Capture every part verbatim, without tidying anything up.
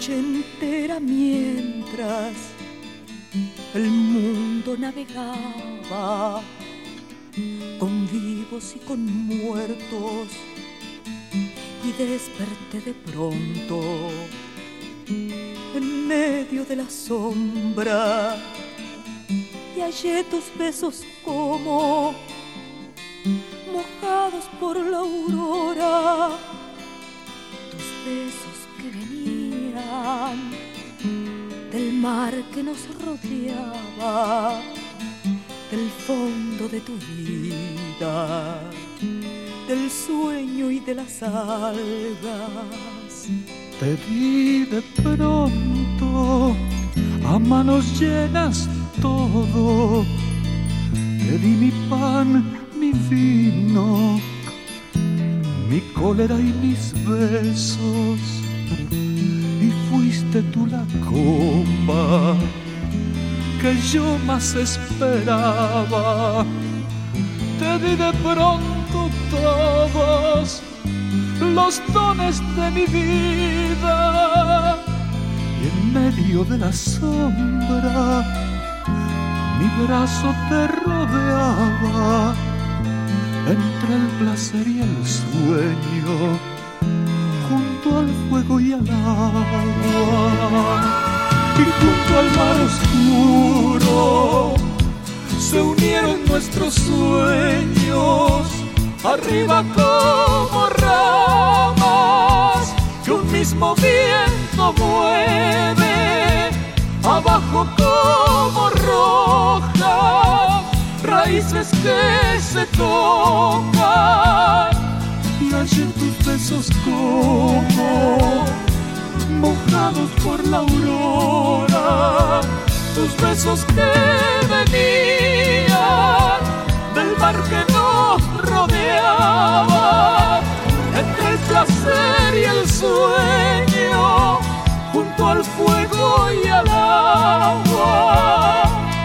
noche entera mientras el mundo navegaba con vivos y con muertos, y desperté de pronto en medio de la sombra y hallé tus besos como mojados por la aurora, tus besos que venían del mar que nos rodeaba, del fondo de tu vida, del sueño y de las algas. Te vi de pronto, a manos llenas todo, te di mi pan, mi vino, mi cólera y mis besos, y fuiste tú la copa que yo más esperaba. Te di de pronto todos los dones de mi vida, y en medio de la sombra mi brazo te rodeaba, entre el placer y el sueño, junto al fuego y al agua, y junto al mar oscuro se unieron nuestros sueños, arriba como ramas que un mismo viento mueve, abajo como rojas raíces que se tocan, y hallé tus besos como mojados por la aurora, tus besos que venían del mar que nos rodeaba, entre el placer y el sueño, junto al fuego y al agua.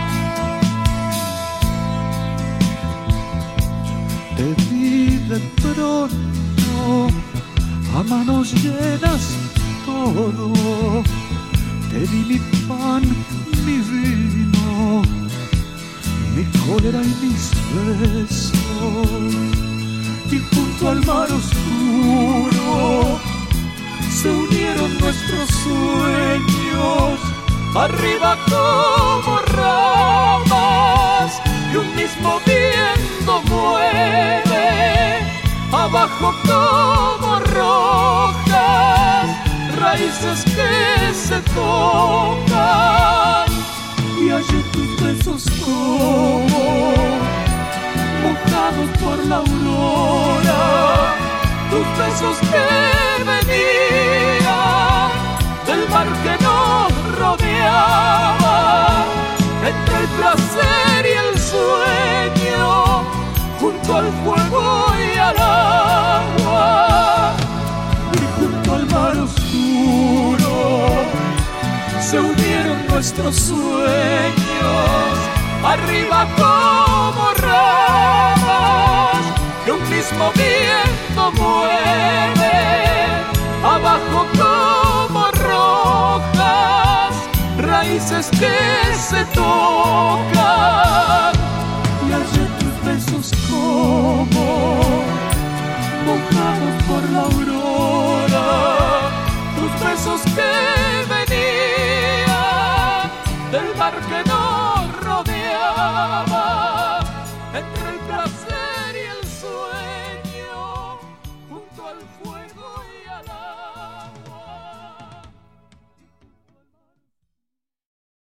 Te vi de pronto, a manos llenas todo, te di mi pan, mi vino, mi cólera y mis besos, y junto al mar oscuro se unieron nuestros sueños, arriba como ramas que un mismo viento mueve, abajo como rojas raíces que se tocan, y hallé tus besos como mojados por la aurora, tus besos que venían del mar que nos rodeaba, entre el placer y el sueño, junto al fuego y al agua, y junto al mar oscuro se unieron nuestros sueños, arriba como ramas que un mismo viento mueve, abajo como rojas raíces que se tocan,